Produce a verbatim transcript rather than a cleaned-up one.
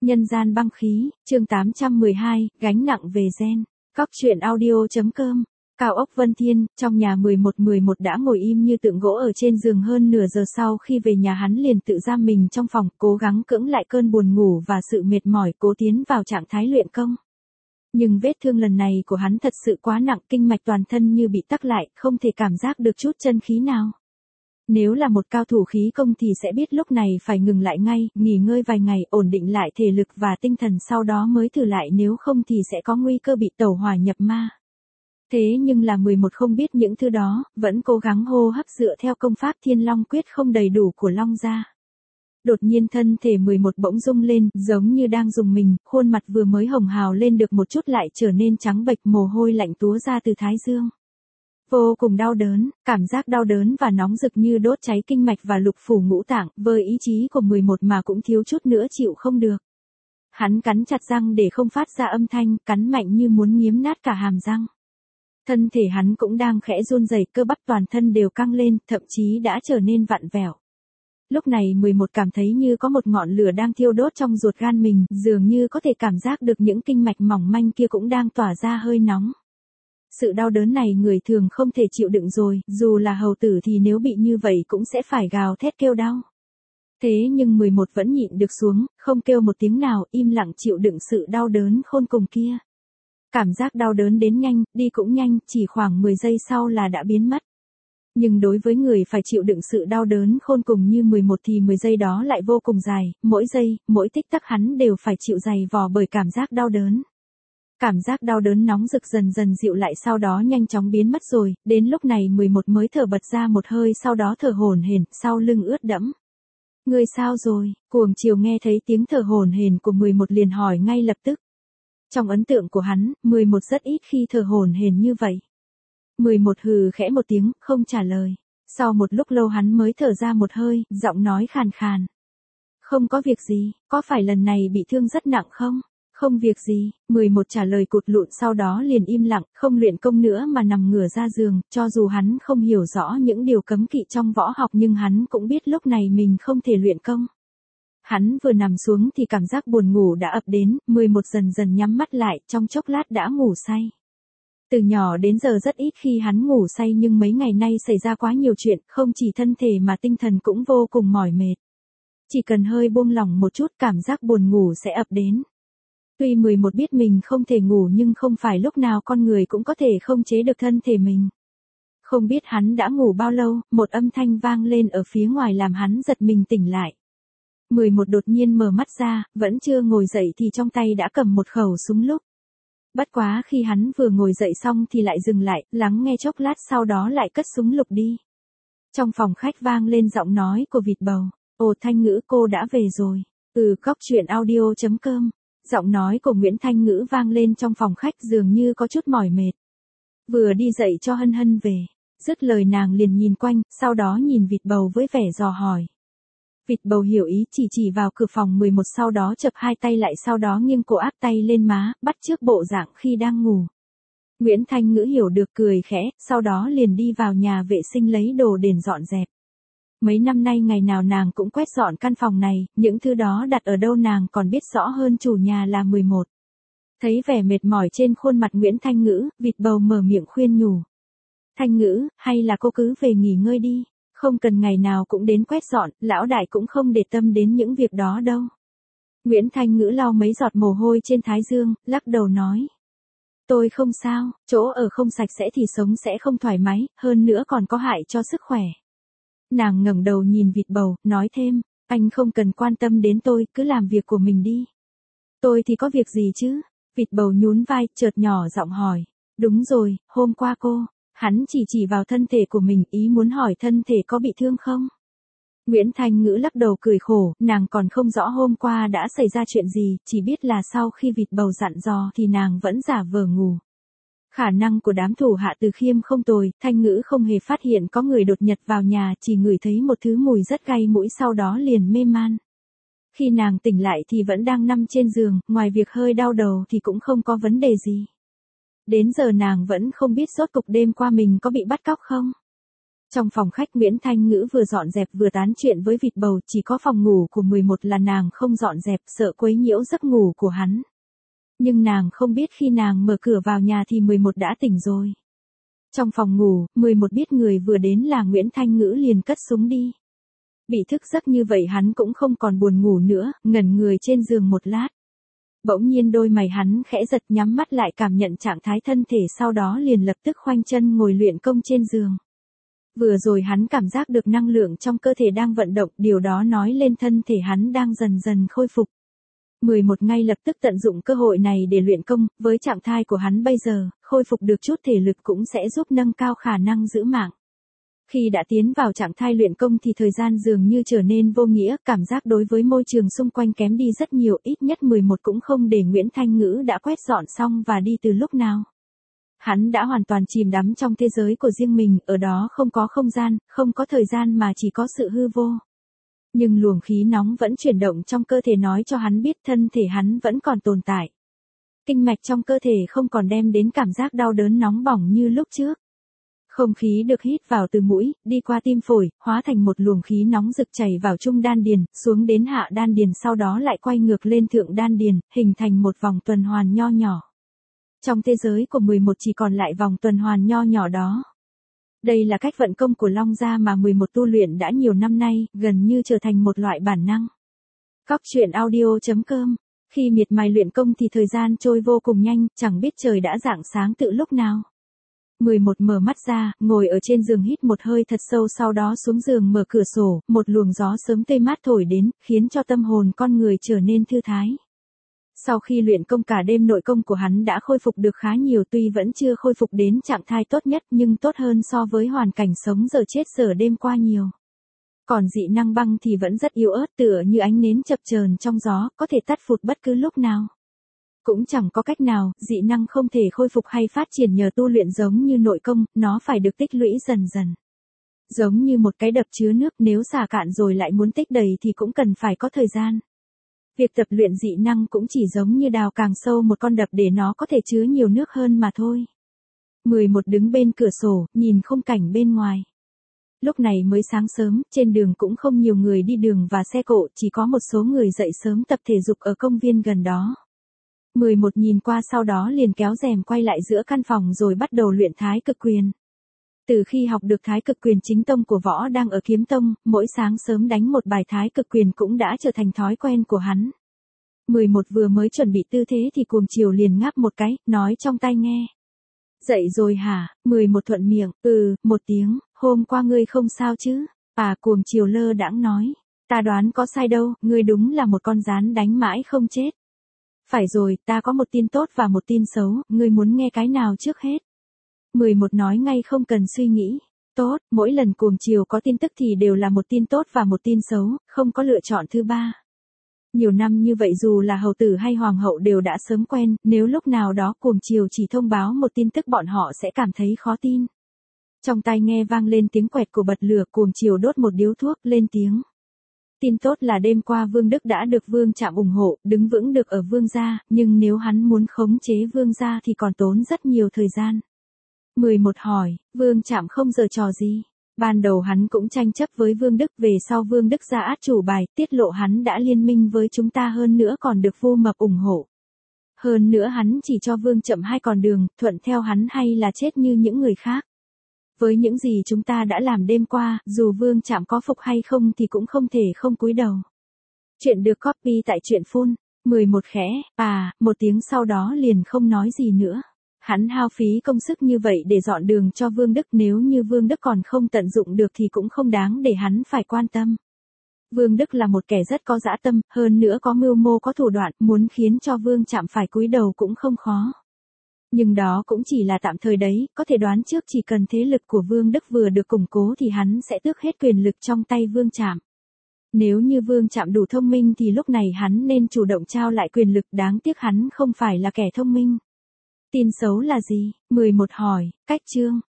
Nhân gian băng khí, chương tám trăm mười hai, gánh nặng về gen. Cóc truyện audio.com. Cao ốc Vân Thiên, trong nhà mười một mười một đã ngồi im như tượng gỗ ở trên giường hơn nửa giờ sau khi về nhà hắn liền tự giam mình trong phòng, cố gắng cưỡng lại cơn buồn ngủ và sự mệt mỏi cố tiến vào trạng thái luyện công. Nhưng vết thương lần này của hắn thật sự quá nặng, kinh mạch toàn thân như bị tắc lại, không thể cảm giác được chút chân khí nào. Nếu là một cao thủ khí công thì sẽ biết lúc này phải ngừng lại ngay, nghỉ ngơi vài ngày, ổn định lại thể lực và tinh thần sau đó mới thử lại, nếu không thì sẽ có nguy cơ bị tẩu hỏa nhập ma. Thế nhưng là mười một không biết những thứ đó, vẫn cố gắng hô hấp dựa theo công pháp Thiên Long Quyết không đầy đủ của Long gia. Đột nhiên thân thể mười một bỗng rung lên, giống như đang rùng mình, khuôn mặt vừa mới hồng hào lên được một chút lại trở nên trắng bệch, mồ hôi lạnh túa ra từ thái dương. Vô cùng đau đớn, cảm giác đau đớn và nóng rực như đốt cháy kinh mạch và lục phủ ngũ tạng, với ý chí của mười một mà cũng thiếu chút nữa chịu không được. Hắn cắn chặt răng để không phát ra âm thanh, cắn mạnh như muốn nghiến nát cả hàm răng. Thân thể hắn cũng đang khẽ run rẩy, cơ bắp toàn thân đều căng lên, thậm chí đã trở nên vặn vẹo. Lúc này mười một cảm thấy như có một ngọn lửa đang thiêu đốt trong ruột gan mình, dường như có thể cảm giác được những kinh mạch mỏng manh kia cũng đang tỏa ra hơi nóng. Sự đau đớn này người thường không thể chịu đựng rồi, dù là hầu tử thì nếu bị như vậy cũng sẽ phải gào thét kêu đau. Thế nhưng mười một vẫn nhịn được xuống, không kêu một tiếng nào, im lặng chịu đựng sự đau đớn khôn cùng kia. Cảm giác đau đớn đến nhanh, đi cũng nhanh, chỉ khoảng mười giây sau là đã biến mất. Nhưng đối với người phải chịu đựng sự đau đớn khôn cùng như mười một thì mười giây đó lại vô cùng dài, mỗi giây, mỗi tích tắc hắn đều phải chịu dày vò bởi cảm giác đau đớn. Cảm giác đau đớn nóng rực dần dần dịu lại sau đó nhanh chóng biến mất rồi, đến lúc này mười một mới thở bật ra một hơi, sau đó thở hổn hển, sau lưng ướt đẫm. Người sao rồi? Cuồng Chiều nghe thấy tiếng thở hổn hển của mười một liền hỏi ngay lập tức. Trong ấn tượng của hắn, mười một rất ít khi thở hổn hển như vậy. mười một hừ khẽ một tiếng, không trả lời. Sau một lúc lâu hắn mới thở ra một hơi, giọng nói khàn khàn. Không có việc gì, có phải lần này bị thương rất nặng không? Không việc gì, mười một trả lời cụt lụn, sau đó liền im lặng, không luyện công nữa mà nằm ngửa ra giường, cho dù hắn không hiểu rõ những điều cấm kỵ trong võ học nhưng hắn cũng biết lúc này mình không thể luyện công. Hắn vừa nằm xuống thì cảm giác buồn ngủ đã ập đến, mười một dần dần nhắm mắt lại, trong chốc lát đã ngủ say. Từ nhỏ đến giờ rất ít khi hắn ngủ say nhưng mấy ngày nay xảy ra quá nhiều chuyện, không chỉ thân thể mà tinh thần cũng vô cùng mỏi mệt. Chỉ cần hơi buông lỏng một chút cảm giác buồn ngủ sẽ ập đến. Tuy mười một biết mình không thể ngủ nhưng không phải lúc nào con người cũng có thể không chế được thân thể mình. Không biết hắn đã ngủ bao lâu, một âm thanh vang lên ở phía ngoài làm hắn giật mình tỉnh lại. mười một đột nhiên mở mắt ra, vẫn chưa ngồi dậy thì trong tay đã cầm một khẩu súng lục. Bất quá khi hắn vừa ngồi dậy xong thì lại dừng lại, lắng nghe chốc lát sau đó lại cất súng lục đi. Trong phòng khách vang lên giọng nói của vịt bầu. Ồ Thanh Ngữ, cô đã về rồi. Ừ, cóc truyện audio.com. Giọng nói của Nguyễn Thanh Ngữ vang lên trong phòng khách, dường như có chút mỏi mệt. Vừa đi dậy cho Hân Hân về. Dứt lời nàng liền nhìn quanh, sau đó nhìn vịt bầu với vẻ dò hỏi. Vịt bầu hiểu ý, chỉ chỉ vào cửa phòng mười một, sau đó chập hai tay lại, sau đó nghiêng cổ áp tay lên má, bắt chước bộ dạng khi đang ngủ. Nguyễn Thanh Ngữ hiểu được, cười khẽ, sau đó liền đi vào nhà vệ sinh lấy đồ đền dọn dẹp. Mấy năm nay ngày nào nàng cũng quét dọn căn phòng này, những thứ đó đặt ở đâu nàng còn biết rõ hơn chủ nhà là mười một. Thấy vẻ mệt mỏi trên khuôn mặt Nguyễn Thanh Ngữ, vịt bầu mở miệng khuyên nhủ. Thanh Ngữ, hay là cô cứ về nghỉ ngơi đi, không cần ngày nào cũng đến quét dọn, lão đại cũng không để tâm đến những việc đó đâu. Nguyễn Thanh Ngữ lau mấy giọt mồ hôi trên thái dương, lắc đầu nói. Tôi không sao, chỗ ở không sạch sẽ thì sống sẽ không thoải mái, hơn nữa còn có hại cho sức khỏe. Nàng ngẩng đầu nhìn vịt bầu, nói thêm, anh không cần quan tâm đến tôi, cứ làm việc của mình đi. Tôi thì có việc gì chứ? Vịt bầu nhún vai, chợt nhỏ giọng hỏi. Đúng rồi, hôm qua cô, hắn chỉ chỉ vào thân thể của mình, ý muốn hỏi thân thể có bị thương không? Nguyễn Thanh Ngữ lắc đầu cười khổ, nàng còn không rõ hôm qua đã xảy ra chuyện gì, chỉ biết là sau khi vịt bầu dặn dò thì nàng vẫn giả vờ ngủ. Khả năng của đám thủ hạ Từ Khiêm không tồi, Thanh Ngữ không hề phát hiện có người đột nhập vào nhà, chỉ ngửi thấy một thứ mùi rất gay mũi, sau đó liền mê man. Khi nàng tỉnh lại thì vẫn đang nằm trên giường, ngoài việc hơi đau đầu thì cũng không có vấn đề gì. Đến giờ nàng vẫn không biết rốt cục đêm qua mình có bị bắt cóc không. Trong phòng khách Nguyễn Thanh Ngữ vừa dọn dẹp vừa tán chuyện với vịt bầu, chỉ có phòng ngủ của mười một là nàng không dọn dẹp, sợ quấy nhiễu giấc ngủ của hắn. Nhưng nàng không biết khi nàng mở cửa vào nhà thì mười một đã tỉnh rồi. Trong phòng ngủ, mười một biết người vừa đến là Nguyễn Thanh Ngữ liền cất súng đi. Bị thức giấc như vậy hắn cũng không còn buồn ngủ nữa, ngẩn người trên giường một lát. Bỗng nhiên đôi mày hắn khẽ giật, nhắm mắt lại cảm nhận trạng thái thân thể, sau đó liền lập tức khoanh chân ngồi luyện công trên giường. Vừa rồi hắn cảm giác được năng lượng trong cơ thể đang vận động, điều đó nói lên thân thể hắn đang dần dần khôi phục. mười một ngay lập tức tận dụng cơ hội này để luyện công, với trạng thái của hắn bây giờ, khôi phục được chút thể lực cũng sẽ giúp nâng cao khả năng giữ mạng. Khi đã tiến vào trạng thái luyện công thì thời gian dường như trở nên vô nghĩa, cảm giác đối với môi trường xung quanh kém đi rất nhiều, ít nhất mười một cũng không để Nguyễn Thanh Ngữ đã quét dọn xong và đi từ lúc nào. Hắn đã hoàn toàn chìm đắm trong thế giới của riêng mình, ở đó không có không gian, không có thời gian mà chỉ có sự hư vô. Nhưng luồng khí nóng vẫn chuyển động trong cơ thể nói cho hắn biết thân thể hắn vẫn còn tồn tại. Kinh mạch trong cơ thể không còn đem đến cảm giác đau đớn nóng bỏng như lúc trước. Không khí được hít vào từ mũi, đi qua tim phổi, hóa thành một luồng khí nóng rực chảy vào trung đan điền, xuống đến hạ đan điền, sau đó lại quay ngược lên thượng đan điền, hình thành một vòng tuần hoàn nho nhỏ. Trong thế giới của mười một chỉ còn lại vòng tuần hoàn nho nhỏ đó. Đây là cách vận công của Long Gia mà mười một tu luyện đã nhiều năm nay, gần như trở thành một loại bản năng. Cóc truyện audio chấm com. Khi miệt mài luyện công thì thời gian trôi vô cùng nhanh, chẳng biết trời đã rạng sáng từ lúc nào. mười một mở mắt ra, ngồi ở trên giường hít một hơi thật sâu, sau đó xuống giường mở cửa sổ, một luồng gió sớm tươi mát thổi đến, khiến cho tâm hồn con người trở nên thư thái. Sau khi luyện công cả đêm, nội công của hắn đã khôi phục được khá nhiều, tuy vẫn chưa khôi phục đến trạng thái tốt nhất nhưng tốt hơn so với hoàn cảnh sống giờ chết giờ đêm qua nhiều. Còn dị năng băng thì vẫn rất yếu ớt, tựa như ánh nến chập chờn trong gió, có thể tắt phụt bất cứ lúc nào. Cũng chẳng có cách nào, dị năng không thể khôi phục hay phát triển nhờ tu luyện giống như nội công, nó phải được tích lũy dần dần. Giống như một cái đập chứa nước, nếu xả cạn rồi lại muốn tích đầy thì cũng cần phải có thời gian. Việc tập luyện dị năng cũng chỉ giống như đào càng sâu một con đập để nó có thể chứa nhiều nước hơn mà thôi. mười một đứng bên cửa sổ, nhìn khung cảnh bên ngoài. Lúc này mới sáng sớm, trên đường cũng không nhiều người đi đường và xe cộ, chỉ có một số người dậy sớm tập thể dục ở công viên gần đó. mười một nhìn qua, sau đó liền kéo rèm quay lại giữa căn phòng rồi bắt đầu luyện thái cực quyền. Từ khi học được thái cực quyền chính tông của Võ Đang ở Kiếm Tông, mỗi sáng sớm đánh một bài thái cực quyền cũng đã trở thành thói quen của hắn. mười một vừa mới chuẩn bị tư thế thì Cuồng Chiều liền ngáp một cái, nói trong tai nghe. Dậy rồi hả? mười một thuận miệng, ừ, một tiếng, hôm qua ngươi không sao chứ? À, Cuồng Chiều lơ đãng nói. Ta đoán có sai đâu, ngươi đúng là một con rán đánh mãi không chết. Phải rồi, ta có một tin tốt và một tin xấu, ngươi muốn nghe cái nào trước hết? mười một nói ngay không cần suy nghĩ. Tốt, mỗi lần Cuồng Chiều có tin tức thì đều là một tin tốt và một tin xấu, không có lựa chọn thứ ba. Nhiều năm như vậy dù là hầu tử hay hoàng hậu đều đã sớm quen, nếu lúc nào đó Cuồng Chiều chỉ thông báo một tin tức bọn họ sẽ cảm thấy khó tin. Trong tai nghe vang lên tiếng quẹt của bật lửa, Cuồng Chiều đốt một điếu thuốc, lên tiếng. Tin tốt là đêm qua Vương Đức đã được Vương Trạm ủng hộ, đứng vững được ở Vương gia, nhưng nếu hắn muốn khống chế Vương gia thì còn tốn rất nhiều thời gian. mười một hỏi, Vương Trạm không giở trò gì? Ban đầu hắn cũng tranh chấp với Vương Đức, về sau Vương Đức ra át chủ bài, tiết lộ hắn đã liên minh với chúng ta, hơn nữa còn được Vu Mập ủng hộ. Hơn nữa hắn chỉ cho Vương Trạm hai con đường, thuận theo hắn hay là chết như những người khác. Với những gì chúng ta đã làm đêm qua, dù Vương Trạm có phục hay không thì cũng không thể không cúi đầu. Chuyện được copy tại truyện phun. mười một khẽ, à, một tiếng sau đó liền không nói gì nữa. Hắn hao phí công sức như vậy để dọn đường cho Vương Đức, nếu như Vương Đức còn không tận dụng được thì cũng không đáng để hắn phải quan tâm. Vương Đức là một kẻ rất có dã tâm, hơn nữa có mưu mô có thủ đoạn, muốn khiến cho Vương Trạm phải cúi đầu cũng không khó. Nhưng đó cũng chỉ là tạm thời đấy, có thể đoán trước chỉ cần thế lực của Vương Đức vừa được củng cố thì hắn sẽ tước hết quyền lực trong tay Vương Trạm. Nếu như Vương Trạm đủ thông minh thì lúc này hắn nên chủ động trao lại quyền lực, đáng tiếc hắn không phải là kẻ thông minh. Tin xấu là gì? mười một hỏi, cách chương.